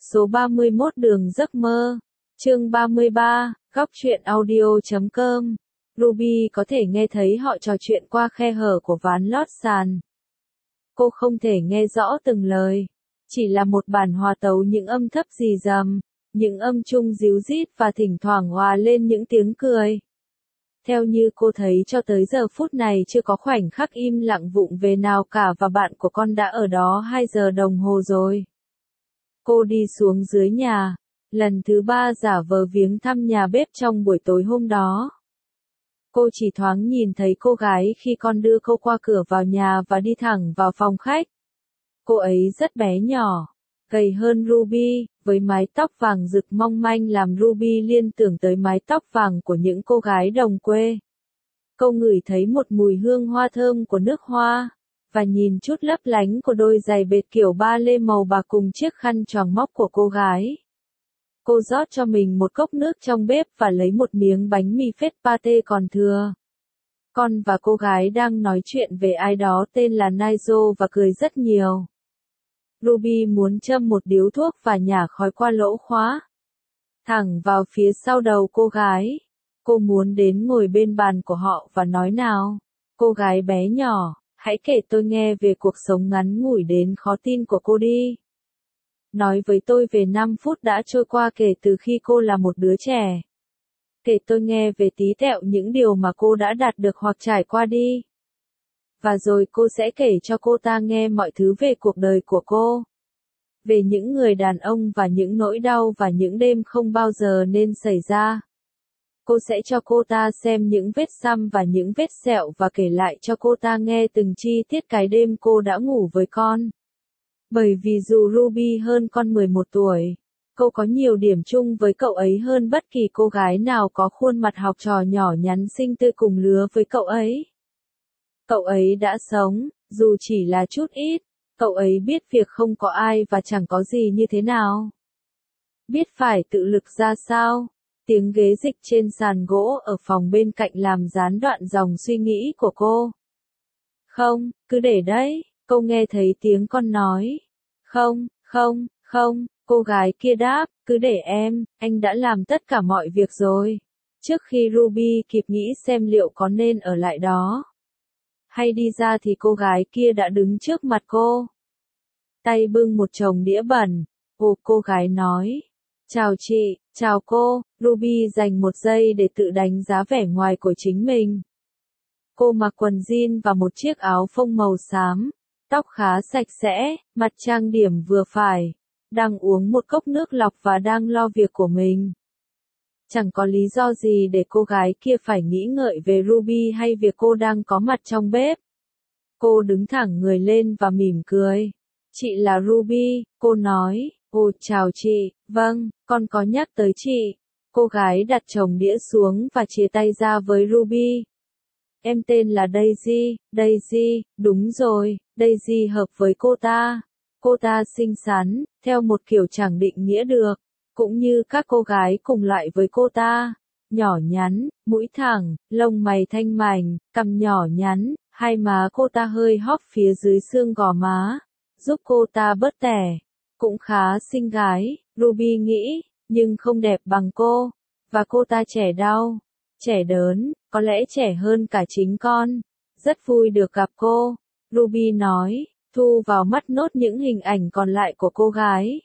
Số 31 Đường giấc mơ. Chương 33, góc truyện audio.com. Ruby có thể nghe thấy họ trò chuyện qua khe hở của ván lót sàn. Cô không thể nghe rõ từng lời, chỉ là một bản hòa tấu những âm thấp rì rầm, những âm trung ríu rít và thỉnh thoảng hòa lên những tiếng cười. Theo như cô thấy cho tới giờ phút này chưa có khoảnh khắc im lặng vụng về nào cả và bạn của con đã ở đó 2 giờ đồng hồ rồi. Cô đi xuống dưới nhà, lần thứ 3 giả vờ viếng thăm nhà bếp trong buổi tối hôm đó. Cô chỉ thoáng nhìn thấy cô gái khi con đưa cô qua cửa vào nhà và đi thẳng vào phòng khách. Cô ấy rất bé nhỏ, gầy hơn Ruby, với mái tóc vàng rực mong manh làm Ruby liên tưởng tới mái tóc vàng của những cô gái đồng quê. Cô ngửi thấy một mùi hương hoa thơm của nước hoa, và nhìn chút lấp lánh của đôi giày bệt kiểu ba lê màu bạc cùng chiếc khăn choàng móc của cô gái. Cô rót cho mình một cốc nước trong bếp và lấy một miếng bánh mì phết pate còn thừa. Con và cô gái đang nói chuyện về ai đó tên là Nigel và cười rất nhiều. Ruby muốn châm một điếu thuốc và nhả khói qua lỗ khóa. Thẳng vào phía sau đầu cô gái. Cô muốn đến ngồi bên bàn của họ và nói nào. Cô gái bé nhỏ, hãy kể tôi nghe về cuộc sống ngắn ngủi đến khó tin của cô đi. Nói với tôi về 5 phút đã trôi qua kể từ khi cô là một đứa trẻ. Kể tôi nghe về tí tẹo những điều mà cô đã đạt được hoặc trải qua đi. Và rồi cô sẽ kể cho cô ta nghe mọi thứ về cuộc đời của cô. Về những người đàn ông và những nỗi đau và những đêm không bao giờ nên xảy ra. Cô sẽ cho cô ta xem những vết xăm và những vết sẹo và kể lại cho cô ta nghe từng chi tiết cái đêm cô đã ngủ với con. Bởi vì dù Ruby hơn con 11 tuổi, cô có nhiều điểm chung với cậu ấy hơn bất kỳ cô gái nào có khuôn mặt học trò nhỏ nhắn xinh tươi cùng lứa với cậu ấy. Cậu ấy đã sống, dù chỉ là chút ít, cậu ấy biết việc không có ai và chẳng có gì như thế nào. Biết phải tự lực ra sao. Tiếng ghế dịch trên sàn gỗ ở phòng bên cạnh làm gián đoạn dòng suy nghĩ của cô. Không, cứ để đấy, cô nghe thấy tiếng con nói. Không, không, không, cô gái kia đáp, cứ để em, anh đã làm tất cả mọi việc rồi. Trước khi Ruby kịp nghĩ xem liệu có nên ở lại đó hay đi ra thì cô gái kia đã đứng trước mặt cô. Tay bưng một chồng đĩa bẩn. Cô gái nói. Chào chị, chào cô. Ruby dành một giây để tự đánh giá vẻ ngoài của chính mình. Cô mặc quần jean và một chiếc áo phông màu xám. Tóc khá sạch sẽ, mặt trang điểm vừa phải. Đang uống một cốc nước lọc và đang lo việc của mình. Chẳng có lý do gì để cô gái kia phải nghĩ ngợi về Ruby hay việc cô đang có mặt trong bếp. Cô đứng thẳng người lên và mỉm cười. Chị là Ruby, cô nói. Ồ, chào chị, vâng, con có nhắc tới chị. Cô gái đặt chồng đĩa xuống và chia tay ra với Ruby. Em tên là Daisy, Daisy, đúng rồi, Daisy hợp với cô ta. Cô ta xinh xắn, theo một kiểu chẳng định nghĩa được. Cũng như các cô gái cùng loại với cô ta, nhỏ nhắn, mũi thẳng, lông mày thanh mảnh, cằm nhỏ nhắn, hai má cô ta hơi hóp phía dưới xương gò má, giúp cô ta bớt tẻ. Cũng khá xinh gái, Ruby nghĩ, nhưng không đẹp bằng cô. Và cô ta trẻ đau, trẻ đớn, có lẽ trẻ hơn cả chính con. Rất vui được gặp cô, Ruby nói, thu vào mắt nốt những hình ảnh còn lại của cô gái.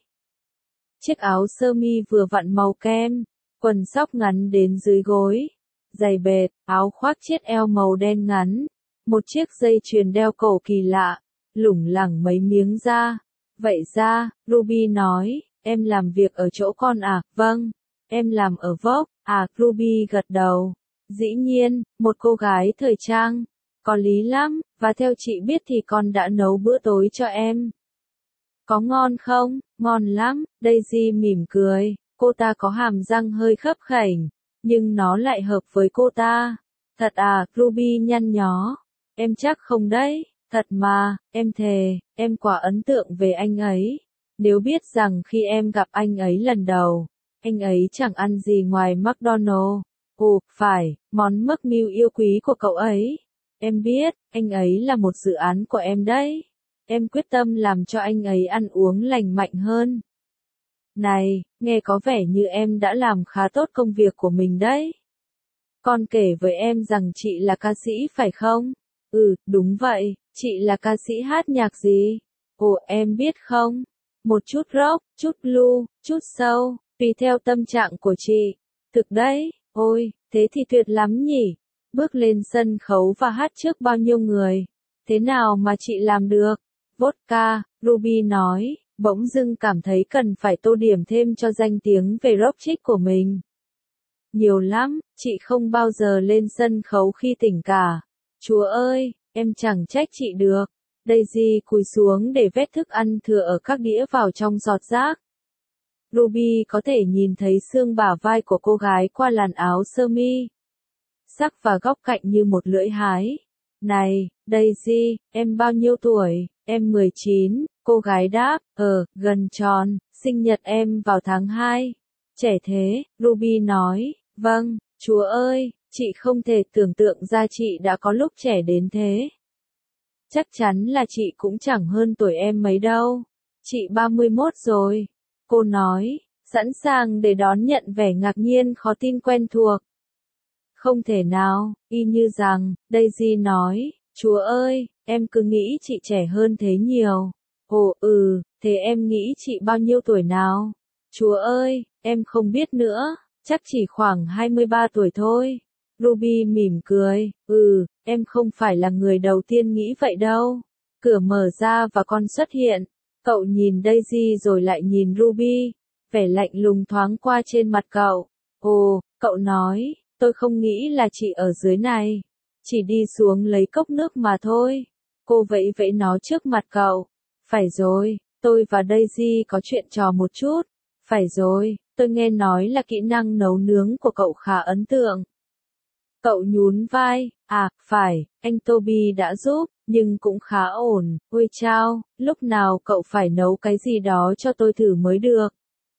Chiếc áo sơ mi vừa vặn màu kem, quần sóc ngắn đến dưới gối, giày bệt, áo khoác chiết eo màu đen ngắn, một chiếc dây chuyền đeo cổ kỳ lạ, lủng lẳng mấy miếng da. Vậy ra, Ruby nói, em làm việc ở chỗ con à? Vâng, em làm ở Vogue. À, Ruby gật đầu. Dĩ nhiên, một cô gái thời trang. Có lý lắm, và theo chị biết thì con đã nấu bữa tối cho em. Có ngon không? Ngon lắm, Daisy mỉm cười. Cô ta có hàm răng hơi khấp khểnh, nhưng nó lại hợp với cô ta. Thật à, Ruby nhăn nhó. Em chắc không đấy. Thật mà, em thề, em quả ấn tượng về anh ấy. Nếu biết rằng khi em gặp anh ấy lần đầu, anh ấy chẳng ăn gì ngoài McDonald's. Ồ, phải, món mắc meal yêu quý của cậu ấy. Em biết, anh ấy là một dự án của em đấy. Em quyết tâm làm cho anh ấy ăn uống lành mạnh hơn. Này, nghe có vẻ như em đã làm khá tốt công việc của mình đấy. Con kể với em rằng chị là ca sĩ phải không? Ừ, đúng vậy, chị là ca sĩ hát nhạc gì? Ồ, em biết không? Một chút rock, chút blues, chút soul, tùy theo tâm trạng của chị. Thực đấy, ôi, thế thì tuyệt lắm nhỉ. Bước lên sân khấu và hát trước bao nhiêu người. Thế nào mà chị làm được? Vodka, Ruby nói, bỗng dưng cảm thấy cần phải tô điểm thêm cho danh tiếng về rock chick của mình. Nhiều lắm, chị không bao giờ lên sân khấu khi tỉnh cả. Chúa ơi, em chẳng trách chị được. Daisy cúi xuống để vét thức ăn thừa ở các đĩa vào trong giọt rác. Ruby có thể nhìn thấy xương bả vai của cô gái qua làn áo sơ mi. Sắc và góc cạnh như một lưỡi hái. Này, Daisy, em bao nhiêu tuổi? Em 19, cô gái đáp, gần tròn, sinh nhật em vào tháng 2. Trẻ thế, Ruby nói, vâng, chúa ơi, chị không thể tưởng tượng ra chị đã có lúc trẻ đến thế. Chắc chắn là chị cũng chẳng hơn tuổi em mấy đâu. Chị 31 rồi. Cô nói, sẵn sàng để đón nhận vẻ ngạc nhiên khó tin quen thuộc. Không thể nào, y như rằng, Daisy nói, chúa ơi, em cứ nghĩ chị trẻ hơn thế nhiều. Ồ thế em nghĩ chị bao nhiêu tuổi nào? Chúa ơi, em không biết nữa, chắc chỉ khoảng 23 tuổi thôi. Ruby mỉm cười, em không phải là người đầu tiên nghĩ vậy đâu. Cửa mở ra và con xuất hiện. Cậu nhìn Daisy rồi lại nhìn Ruby. Vẻ lạnh lùng thoáng qua trên mặt cậu. Ồ, cậu nói, tôi không nghĩ là chị ở dưới này. Chỉ đi xuống lấy cốc nước mà thôi. Cô vẫy vẫy nó trước mặt cậu. Phải rồi, tôi và Daisy có chuyện trò một chút. Phải rồi, tôi nghe nói là kỹ năng nấu nướng của cậu khá ấn tượng. Cậu nhún vai, phải, anh Toby đã giúp, nhưng cũng khá ổn. Ôi chao, lúc nào cậu phải nấu cái gì đó cho tôi thử mới được.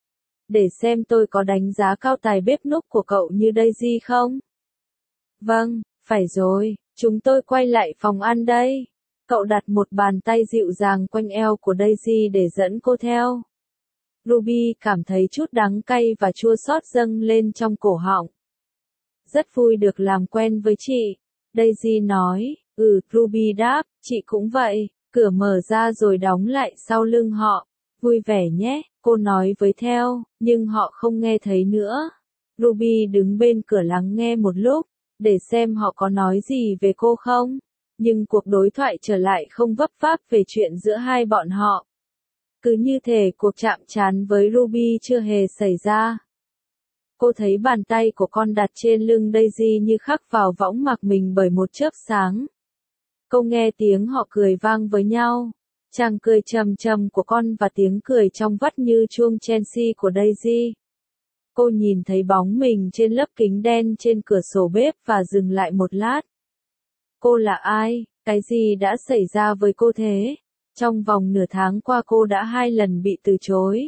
Để xem tôi có đánh giá cao tài bếp núc của cậu như Daisy không? Vâng, phải rồi, chúng tôi quay lại phòng ăn đây. Cậu đặt một bàn tay dịu dàng quanh eo của Daisy để dẫn cô theo. Ruby cảm thấy chút đắng cay và chua xót dâng lên trong cổ họng. Rất vui được làm quen với chị. Daisy nói, Ruby đáp, chị cũng vậy. Cửa mở ra rồi đóng lại sau lưng họ. Vui vẻ nhé, cô nói với theo, nhưng họ không nghe thấy nữa. Ruby đứng bên cửa lắng nghe một lúc, để xem họ có nói gì về cô không. Nhưng cuộc đối thoại trở lại không vấp váp về chuyện giữa hai bọn họ. Cứ như thể cuộc chạm trán với Ruby chưa hề xảy ra. Cô thấy bàn tay của con đặt trên lưng Daisy như khắc vào võng mạc mình bởi một chớp sáng. Cô nghe tiếng họ cười vang với nhau. Chàng cười trầm trầm của con và tiếng cười trong vắt như chuông Chelsea của Daisy. Cô nhìn thấy bóng mình trên lớp kính đen trên cửa sổ bếp và dừng lại một lát. Cô là ai? Cái gì đã xảy ra với cô thế? Trong vòng nửa tháng qua cô đã 2 lần bị từ chối.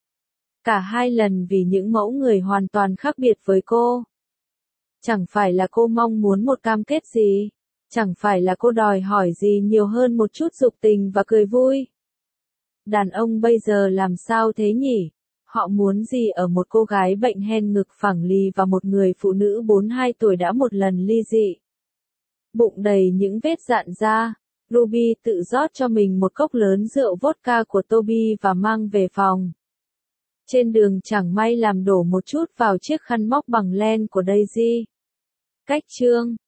Cả 2 lần vì những mẫu người hoàn toàn khác biệt với cô. Chẳng phải là cô mong muốn một cam kết gì? Chẳng phải là cô đòi hỏi gì nhiều hơn một chút dục tình và cười vui? Đàn ông bây giờ làm sao thế nhỉ? Họ muốn gì ở một cô gái bệnh hen ngực phẳng lì và một người phụ nữ 42 tuổi đã một lần ly dị? Bụng đầy những vết dạn da, Ruby tự rót cho mình một cốc lớn rượu vodka của Toby và mang về phòng. Trên đường chẳng may làm đổ một chút vào chiếc khăn móc bằng len của Daisy. Cách chương